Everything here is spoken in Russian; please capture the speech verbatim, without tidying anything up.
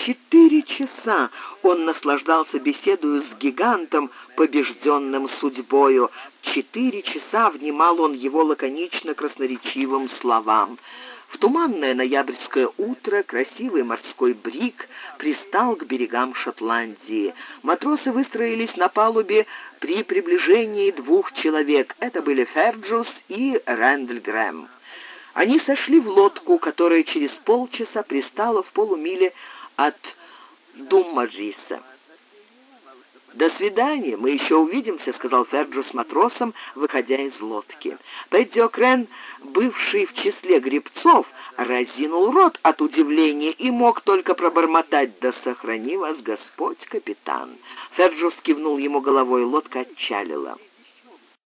Четыре часа он наслаждался беседою с гигантом, побежденным судьбою. Четыре часа внимал он его лаконично-красноречивым словам. В туманное ноябрьское утро красивый морской бриг пристал к берегам Шотландии. Матросы выстроились на палубе при приближении двух человек. Это были Ферджус и Рэндаль Грэм. Они сошли в лодку, которая через полчаса пристала в полумиле от Думмаджиса. «До свидания, мы еще увидимся», — сказал Ферджус матросам, выходя из лодки. Пэдди О'Крен, бывший в числе гребцов, разинул рот от удивления и мог только пробормотать: «Да сохрани вас Господь, капитан!» Ферджус кивнул ему головой, лодка отчалила.